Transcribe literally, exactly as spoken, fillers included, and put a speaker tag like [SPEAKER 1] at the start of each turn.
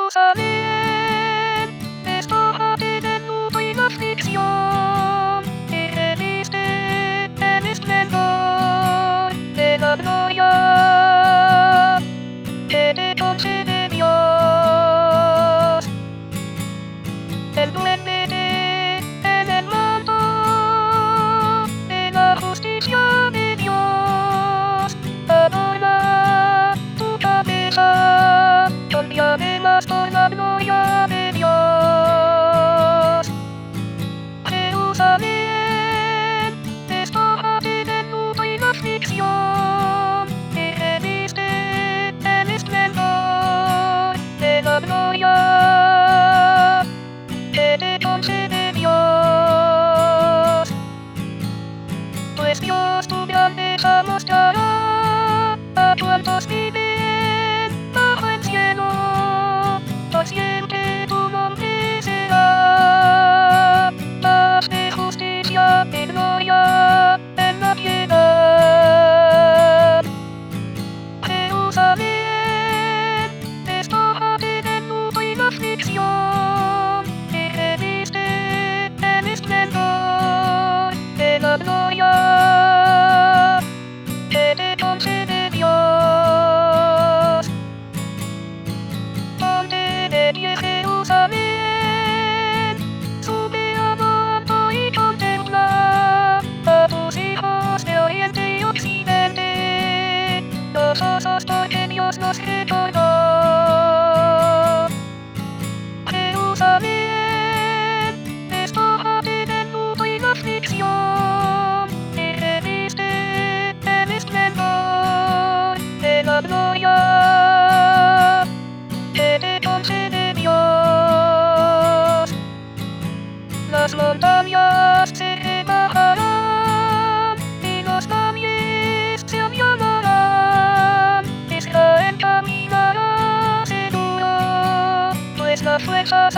[SPEAKER 1] Jerusalén, despójate del luto y la aflicción, y reviste el esplendor de la gloria que te concede Dios. Envuélvete en el manto de la justicia de Dios. Adorna tu cabeza con diademas por la gloria de Dios. Jerusalén, despójate del luto y la aflicción, y reviste el esplendor de la gloria que te concede Dios. Pues Dios tu grandeza mostrará a cuantos viven bajo el cielo. Por siempre tu nombre será paz de justicia y gloria en la piedad. Jerusalén, despójate del luto y la aflicción, y reviste el esplendor de la gloria que te concede Dios. Ponte de pie, Jerusalén, sube a lo alto y contempla a tus hijos de oriente y occidente, gozosos porque Dios los recordó. Jerusalén, despójate del luto y la aflicción, y reviste el esplendor de la gloria que te concede Dios. Las montañas se rebajarán y los valles se allanarán. Israel caminará seguro, pues las fuerzas